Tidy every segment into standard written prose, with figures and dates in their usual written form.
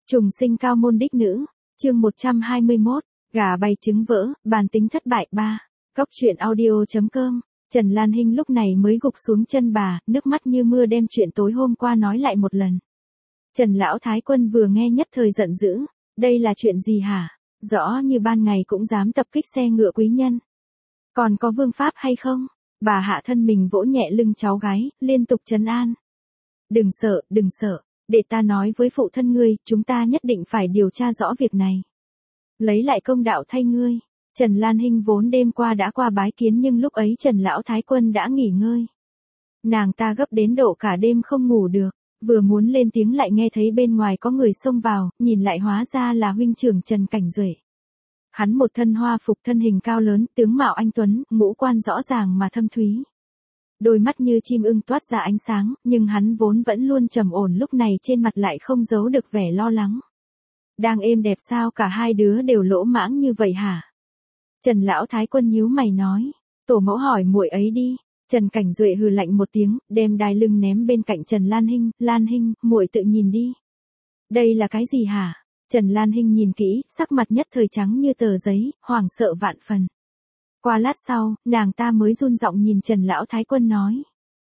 Trùng sinh cao môn đích nữ, chương 121, gà bay trứng vỡ, bàn tính thất bại 3. Cóc truyện audio.com. Trần Lan Hinh lúc này mới gục xuống chân bà, nước mắt như mưa đem chuyện tối hôm qua nói lại một lần. Trần Lão Thái Quân vừa nghe nhất thời giận dữ, đây là chuyện gì hả? Rõ như ban ngày cũng dám tập kích xe ngựa quý nhân. Còn có vương pháp hay không? Bà hạ thân mình vỗ nhẹ lưng cháu gái, liên tục trấn an. Đừng sợ, để ta nói với phụ thân ngươi, chúng ta nhất định phải điều tra rõ việc này. Lấy lại công đạo thay ngươi. Trần Lan Hinh vốn đêm qua đã qua bái kiến nhưng lúc ấy Trần Lão Thái Quân đã nghỉ ngơi. Nàng ta gấp đến độ cả đêm không ngủ được, vừa muốn lên tiếng lại nghe thấy bên ngoài có người xông vào, nhìn lại hóa ra là huynh trưởng Trần Cảnh Duệ. Hắn một thân hoa phục, thân hình cao lớn, tướng mạo anh tuấn, ngũ quan rõ ràng mà thâm thúy. Đôi mắt như chim ưng toát ra ánh sáng, nhưng hắn vốn vẫn luôn trầm ổn, lúc này trên mặt lại không giấu được vẻ lo lắng. Đang êm đẹp sao cả hai đứa đều lỗ mãng như vậy hả? Trần Lão Thái Quân nhíu mày nói, tổ mẫu hỏi muội ấy đi. Trần Cảnh Duệ hừ lạnh một tiếng, đem đai lưng ném bên cạnh Trần Lan Hinh, Lan Hinh, muội tự nhìn đi. Đây là cái gì hả? Trần Lan Hinh nhìn kỹ, sắc mặt nhất thời trắng như tờ giấy, hoảng sợ vạn phần. Qua lát sau, nàng ta mới run giọng nhìn Trần Lão Thái Quân nói.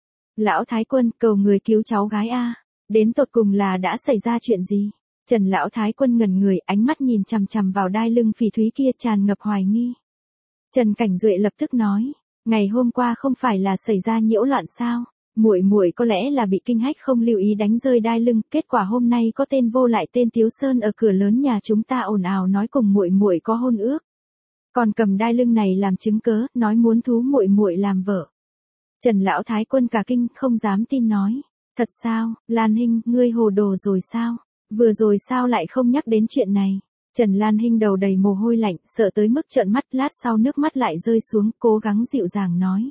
Lão Thái Quân, cầu người cứu cháu gái a. Đến tột cùng là đã xảy ra chuyện gì? Trần Lão Thái Quân ngẩn người, ánh mắt nhìn chằm chằm vào đai lưng phỉ thúy kia tràn ngập hoài nghi. Trần Cảnh Duệ lập tức nói, ngày hôm qua không phải là xảy ra nhiễu loạn sao? Muội có lẽ là bị kinh hách không lưu ý đánh rơi đai lưng, kết quả hôm nay có tên vô lại tên Tiếu Sơn ở cửa lớn nhà chúng ta ồn ào nói cùng muội có hôn ước. Còn cầm đai lưng này làm chứng cớ, nói muốn thú muội làm vợ. Trần Lão Thái Quân cả kinh, không dám tin nói, thật sao? Lan Hinh, ngươi hồ đồ rồi sao? Vừa rồi sao lại không nhắc đến chuyện này? Trần Lan Hinh đầu đầy mồ hôi lạnh, sợ tới mức trợn mắt, lát sau nước mắt lại rơi xuống, cố gắng dịu dàng nói.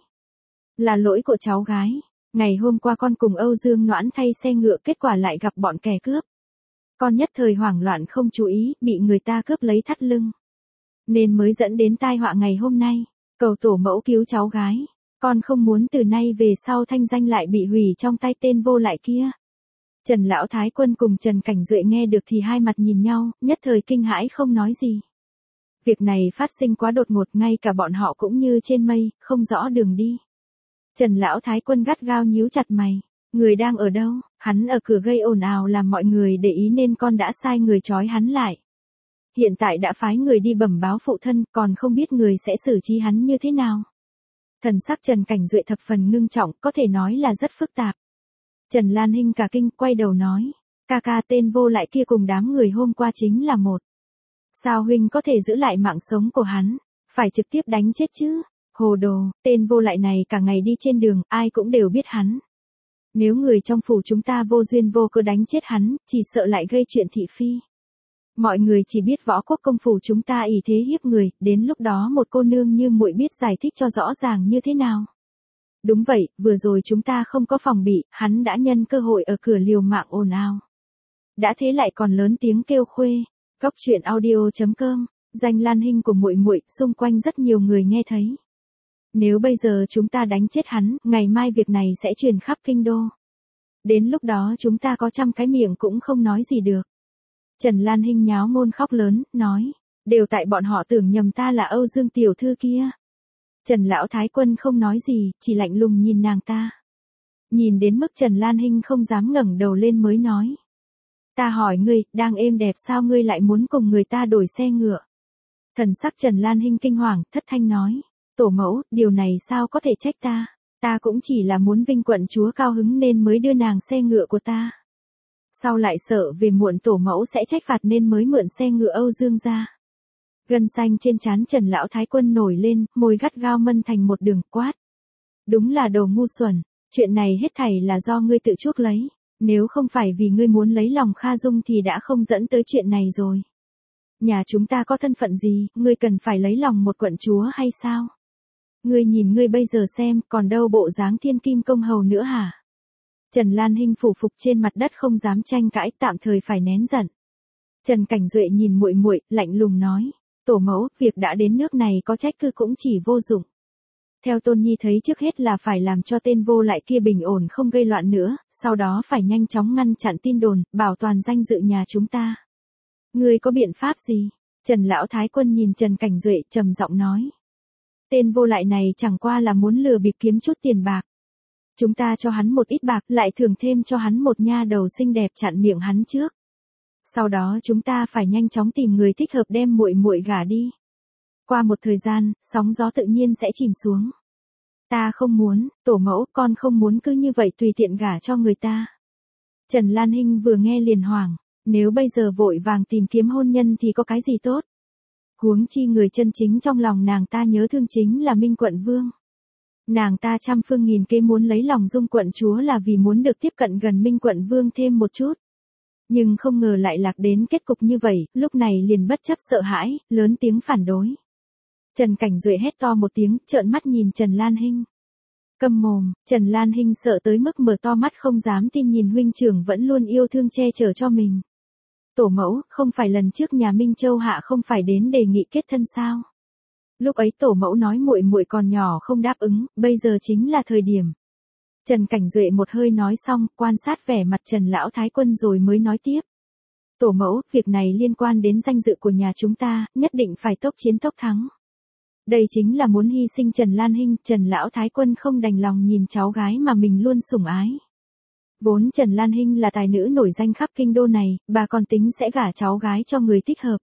Là lỗi của cháu gái. Ngày hôm qua con cùng Âu Dương Noãn thay xe ngựa, kết quả lại gặp bọn kẻ cướp. Con nhất thời hoảng loạn không chú ý, bị người ta cướp lấy thắt lưng. Nên mới dẫn đến tai họa ngày hôm nay. Cầu tổ mẫu cứu cháu gái. Con không muốn từ nay về sau thanh danh lại bị hủy trong tay tên vô lại kia. Trần Lão Thái Quân cùng Trần Cảnh Duệ nghe được thì hai mặt nhìn nhau, nhất thời kinh hãi không nói gì. Việc này phát sinh quá đột ngột, ngay cả bọn họ cũng như trên mây, không rõ đường đi. Trần Lão Thái Quân gắt gao nhíu chặt mày. Người đang ở đâu? Hắn ở cửa gây ồn ào làm mọi người để ý nên con đã sai người trói hắn lại. Hiện tại đã phái người đi bẩm báo phụ thân, còn không biết người sẽ xử trí hắn như thế nào. Thần sắc Trần Cảnh Duệ thập phần ngưng trọng, có thể nói là rất phức tạp. Trần Lan Hinh cả kinh, quay đầu nói, ca tên vô lại kia cùng đám người hôm qua chính là một. Sao huynh có thể giữ lại mạng sống của hắn? Phải trực tiếp đánh chết chứ? Hồ đồ, tên vô lại này cả ngày đi trên đường, ai cũng đều biết hắn. Nếu người trong phủ chúng ta vô duyên vô cớ đánh chết hắn, chỉ sợ lại gây chuyện thị phi. Mọi người chỉ biết võ quốc công phủ chúng ta ỷ thế hiếp người, đến lúc đó một cô nương như muội biết giải thích cho rõ ràng như thế nào. Đúng vậy, vừa rồi chúng ta không có phòng bị, hắn đã nhân cơ hội ở cửa liều mạng ồn ào. Đã thế lại còn lớn tiếng kêu khuê. Cóc truyện audio.com. Danh Lan Hinh của muội, xung quanh rất nhiều người nghe thấy. Nếu bây giờ chúng ta đánh chết hắn, ngày mai việc này sẽ truyền khắp kinh đô. Đến lúc đó chúng ta có 100 cái miệng cũng không nói gì được. Trần Lan Hinh nháo ngôn khóc lớn, nói, đều tại bọn họ tưởng nhầm ta là Âu Dương tiểu thư kia. Trần Lão Thái Quân không nói gì, chỉ lạnh lùng nhìn nàng ta. Nhìn đến mức Trần Lan Hinh không dám ngẩng đầu lên mới nói. Ta hỏi ngươi, đang êm đẹp sao ngươi lại muốn cùng người ta đổi xe ngựa? Thần sắc Trần Lan Hinh kinh hoàng, thất thanh nói. Tổ mẫu, điều này sao có thể trách ta? Ta cũng chỉ là muốn vinh quận chúa cao hứng nên mới đưa nàng xe ngựa của ta. Sau lại sợ về muộn tổ mẫu sẽ trách phạt nên mới mượn xe ngựa Âu Dương ra. Gân xanh trên trán Trần Lão Thái Quân nổi lên, môi gắt gao mân thành một đường, quát. Đúng là đồ ngu xuẩn, chuyện này hết thảy là do ngươi tự chuốc lấy, nếu không phải vì ngươi muốn lấy lòng Kha Dung thì đã không dẫn tới chuyện này rồi. Nhà chúng ta có thân phận gì, ngươi cần phải lấy lòng một quận chúa hay sao? Ngươi nhìn ngươi bây giờ xem, còn đâu bộ dáng thiên kim công hầu nữa hả? Trần Lan Hinh phủ phục trên mặt đất không dám tranh cãi, tạm thời phải nén giận. Trần Cảnh Duệ nhìn muội, lạnh lùng nói. Tổ mẫu, việc đã đến nước này có trách cứ cũng chỉ vô dụng. Theo Tôn Nhi thấy trước hết là phải làm cho tên vô lại kia bình ổn không gây loạn nữa, sau đó phải nhanh chóng ngăn chặn tin đồn, bảo toàn danh dự nhà chúng ta. Ngươi có biện pháp gì? Trần Lão Thái Quân nhìn Trần Cảnh Duệ trầm giọng nói. Tên vô lại này chẳng qua là muốn lừa bịp kiếm chút tiền bạc. Chúng ta cho hắn một ít bạc lại thưởng thêm cho hắn một nha đầu xinh đẹp chặn miệng hắn trước. Sau đó chúng ta phải nhanh chóng tìm người thích hợp đem muội muội gả đi. Qua một thời gian, sóng gió tự nhiên sẽ chìm xuống. Ta không muốn, tổ mẫu, con không muốn cứ như vậy tùy tiện gả cho người ta. Trần Lan Hinh vừa nghe liền hoảng, nếu bây giờ vội vàng tìm kiếm hôn nhân thì có cái gì tốt. Huống chi người chân chính trong lòng nàng ta nhớ thương chính là Minh Quận Vương. Nàng ta trăm phương nghìn kế muốn lấy lòng Dung quận chúa là vì muốn được tiếp cận gần Minh Quận Vương thêm một chút. Nhưng không ngờ lại lạc đến kết cục như vậy, lúc này liền bất chấp sợ hãi, lớn tiếng phản đối. Trần Cảnh Duệ hét to một tiếng, trợn mắt nhìn Trần Lan Hinh. Câm mồm, Trần Lan Hinh sợ tới mức mở to mắt không dám tin nhìn huynh trưởng vẫn luôn yêu thương che chở cho mình. Tổ mẫu, không phải lần trước nhà Minh Châu Hạ không phải đến đề nghị kết thân sao? Lúc ấy tổ mẫu nói muội muội còn nhỏ không đáp ứng, bây giờ chính là thời điểm. Trần Cảnh Duệ một hơi nói xong, quan sát vẻ mặt Trần Lão Thái Quân rồi mới nói tiếp. Tổ mẫu, việc này liên quan đến danh dự của nhà chúng ta, nhất định phải tốc chiến tốc thắng. Đây chính là muốn hy sinh Trần Lan Hinh, Trần Lão Thái Quân không đành lòng nhìn cháu gái mà mình luôn sủng ái. Vốn Trần Lan Hinh là tài nữ nổi danh khắp kinh đô này, bà còn tính sẽ gả cháu gái cho người thích hợp.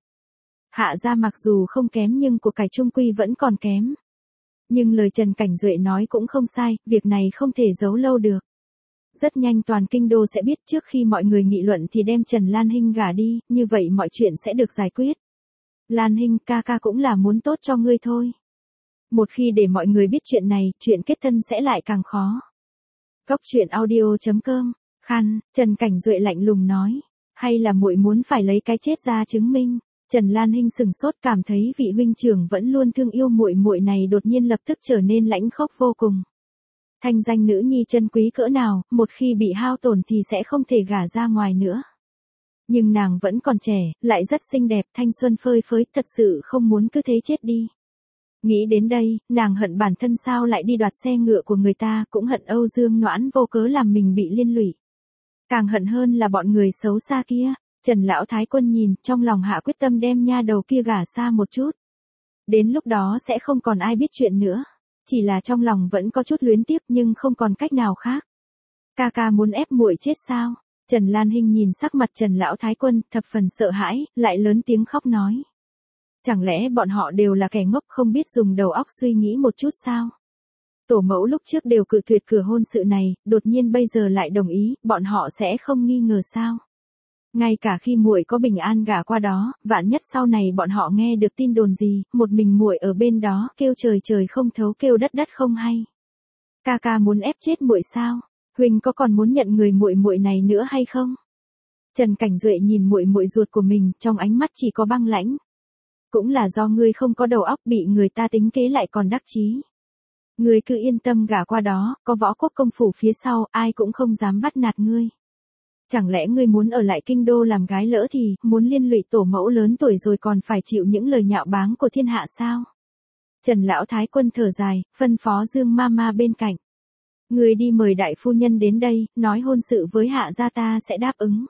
Hạ gia mặc dù không kém nhưng của cải trung quy vẫn còn kém. Nhưng lời Trần Cảnh Duệ nói cũng không sai, việc này không thể giấu lâu được. Rất nhanh toàn kinh đô sẽ biết trước khi mọi người nghị luận thì đem Trần Lan Hinh gả đi, như vậy mọi chuyện sẽ được giải quyết. Lan Hinh, ca ca cũng là muốn tốt cho ngươi thôi. Một khi để mọi người biết chuyện này, chuyện kết thân sẽ lại càng khó. Góc truyện audio.com, khăn, Trần Cảnh Duệ lạnh lùng nói. Hay là muội muốn phải lấy cái chết ra chứng minh. Trần Lan Hinh sừng sốt cảm thấy vị huynh trưởng vẫn luôn thương yêu muội muội này đột nhiên lập tức trở nên lãnh khốc vô cùng. Thanh danh nữ nhi chân quý cỡ nào, một khi bị hao tổn thì sẽ không thể gả ra ngoài nữa. Nhưng nàng vẫn còn trẻ, lại rất xinh đẹp, thanh xuân phơi phới, thật sự không muốn cứ thế chết đi. Nghĩ đến đây, nàng hận bản thân sao lại đi đoạt xe ngựa của người ta, cũng hận Âu Dương Noãn vô cớ làm mình bị liên lụy. Càng hận hơn là bọn người xấu xa kia. Trần Lão Thái Quân nhìn, trong lòng hạ quyết tâm đem nha đầu kia gả xa một chút. Đến lúc đó sẽ không còn ai biết chuyện nữa. Chỉ là trong lòng vẫn có chút luyến tiếc nhưng không còn cách nào khác. Ca ca muốn ép muội chết sao? Trần Lan Hinh nhìn sắc mặt Trần Lão Thái Quân, thập phần sợ hãi, lại lớn tiếng khóc nói. Chẳng lẽ bọn họ đều là kẻ ngốc không biết dùng đầu óc suy nghĩ một chút sao? Tổ mẫu lúc trước đều cự tuyệt cửa hôn sự này, đột nhiên bây giờ lại đồng ý, bọn họ sẽ không nghi ngờ sao? Ngay cả khi muội có bình an gả qua đó, vạn nhất sau này bọn họ nghe được tin đồn gì, một mình muội ở bên đó, kêu trời trời không thấu kêu đất đất không hay. Ca ca muốn ép chết muội sao? Huynh có còn muốn nhận người muội muội này nữa hay không? Trần Cảnh Duệ nhìn muội muội ruột của mình, trong ánh mắt chỉ có băng lãnh. Cũng là do ngươi không có đầu óc bị người ta tính kế lại còn đắc chí. Ngươi cứ yên tâm gả qua đó, có Võ Quốc công phủ phía sau, ai cũng không dám bắt nạt ngươi. Chẳng lẽ ngươi muốn ở lại kinh đô làm gái lỡ thì, muốn liên lụy tổ mẫu lớn tuổi rồi còn phải chịu những lời nhạo báng của thiên hạ sao? Trần Lão Thái Quân thở dài, phân phó Dương Mama bên cạnh. Ngươi đi mời đại phu nhân đến đây, nói hôn sự với hạ gia ta sẽ đáp ứng.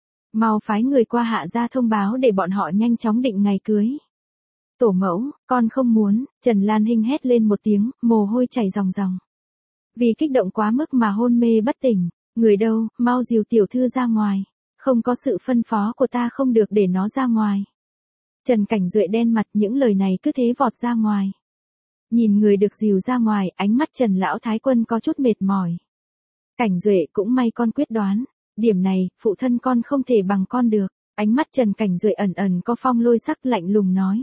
Mau phái người qua hạ gia thông báo để bọn họ nhanh chóng định ngày cưới. Tổ mẫu, con không muốn, Trần Lan Hinh hét lên một tiếng, mồ hôi chảy ròng ròng. Vì kích động quá mức mà hôn mê bất tỉnh. Người đâu, mau dìu tiểu thư ra ngoài. Không có sự phân phó của ta không được để nó ra ngoài. Trần Cảnh Duệ đen mặt, những lời này cứ thế vọt ra ngoài. Nhìn người được dìu ra ngoài, ánh mắt Trần Lão Thái Quân có chút mệt mỏi. Cảnh Duệ cũng may con quyết đoán. Điểm này, phụ thân con không thể bằng con được. Ánh mắt Trần Cảnh Duệ ẩn ẩn có phong lôi sắc lạnh lùng nói.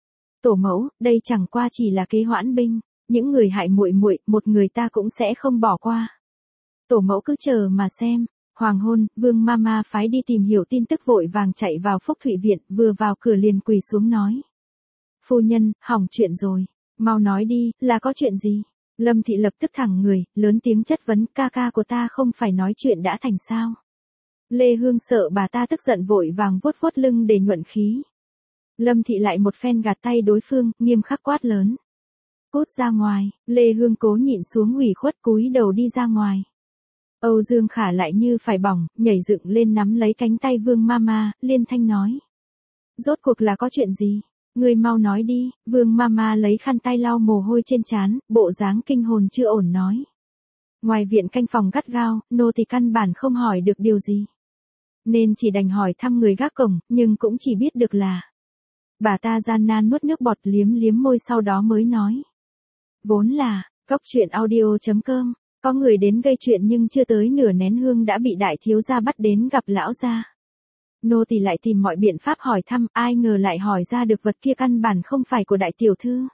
Tổ mẫu, đây chẳng qua chỉ là kế hoãn binh. Những người hại muội muội, một người ta cũng sẽ không bỏ qua. Tổ mẫu cứ chờ mà xem. Hoàng hôn, Vương Mama phái đi tìm hiểu tin tức vội vàng chạy vào Phúc Thụy Viện, vừa vào cửa liền quỳ xuống nói. Phu nhân, hỏng chuyện rồi. Mau nói đi, là có chuyện gì? Lâm Thị lập tức thẳng người, lớn tiếng chất vấn, ca ca của ta không phải nói chuyện đã thành sao? Lê Hương sợ bà ta tức giận vội vàng vuốt vuốt lưng để nhuận khí. Lâm Thị lại một phen gạt tay đối phương, nghiêm khắc quát lớn. Cút ra ngoài, Lê Hương cố nhịn xuống ủy khuất cúi đầu đi ra ngoài. Âu Dương Khả lại như phải bỏng, nhảy dựng lên nắm lấy cánh tay Vương Mama, liên thanh nói. Rốt cuộc là có chuyện gì? Ngươi mau nói đi, Vương Mama lấy khăn tay lau mồ hôi trên trán, bộ dáng kinh hồn chưa ổn nói. Ngoài viện canh phòng gắt gao, nô thì căn bản không hỏi được điều gì. Nên chỉ đành hỏi thăm người gác cổng, nhưng cũng chỉ biết được là. Bà ta gian nan nuốt nước bọt liếm liếm môi sau đó mới nói. Vốn là, cóc truyện audio.com, có người đến gây chuyện nhưng chưa tới nửa nén hương đã bị đại thiếu gia bắt đến gặp lão gia. Nô tỳ lại tìm mọi biện pháp hỏi thăm, ai ngờ lại hỏi ra được vật kia căn bản không phải của đại tiểu thư.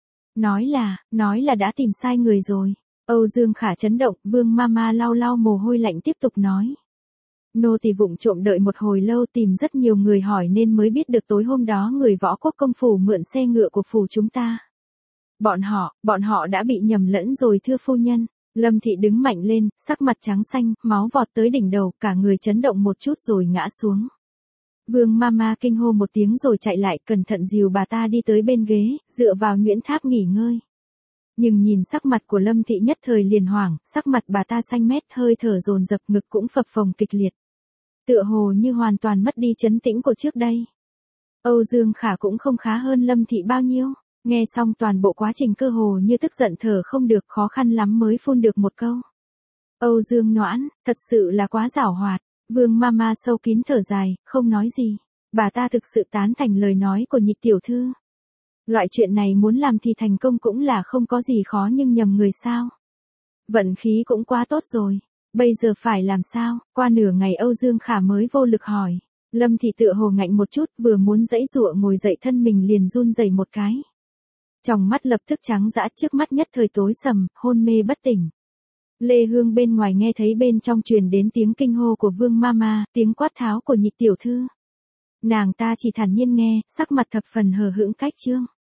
Nói là đã tìm sai người rồi. Âu Dương Khả chấn động, Vương Mama lau lau mồ hôi lạnh tiếp tục nói. Nô tỳ vụng trộm đợi một hồi lâu tìm rất nhiều người hỏi nên mới biết được tối hôm đó người Võ Quốc công phủ mượn xe ngựa của phủ chúng ta. Bọn họ đã bị nhầm lẫn rồi thưa phu nhân. Lâm Thị đứng mạnh lên, sắc mặt trắng xanh, máu vọt tới đỉnh đầu, cả người chấn động một chút rồi ngã xuống. Vương Mama kinh hô một tiếng rồi chạy lại, cẩn thận dìu bà ta đi tới bên ghế, dựa vào nhuyễn tháp nghỉ ngơi. Nhưng nhìn sắc mặt của Lâm Thị nhất thời liền hoảng, sắc mặt bà ta xanh mét, hơi thở dồn dập, ngực cũng phập phồng kịch liệt. Tựa hồ như hoàn toàn mất đi trấn tĩnh của trước đây. Âu Dương Khả cũng không khá hơn Lâm Thị bao nhiêu. Nghe xong toàn bộ quá trình cơ hồ như tức giận thở không được, khó khăn lắm mới phun được một câu. Âu Dương Noãn, thật sự là quá giảo hoạt. Vương Mama sâu kín thở dài, không nói gì. Bà ta thực sự tán thành lời nói của Nhịch tiểu thư. Loại chuyện này muốn làm thì thành công cũng là không có gì khó nhưng nhầm người sao. Vận khí cũng quá tốt rồi. Bây giờ phải làm sao? Qua nửa ngày Âu Dương Khả mới vô lực hỏi. Lâm Thị tựa hồ ngạnh một chút, vừa muốn giãy giụa ngồi dậy thân mình liền run rẩy một cái. Trong mắt lập tức trắng dã, trước mắt nhất thời tối sầm, hôn mê bất tỉnh. Lê Hương bên ngoài nghe thấy bên trong truyền đến tiếng kinh hô của Vương Mama, tiếng quát tháo của Nhịch tiểu thư. Nàng ta chỉ thản nhiên nghe, sắc mặt thập phần hờ hững cách chương.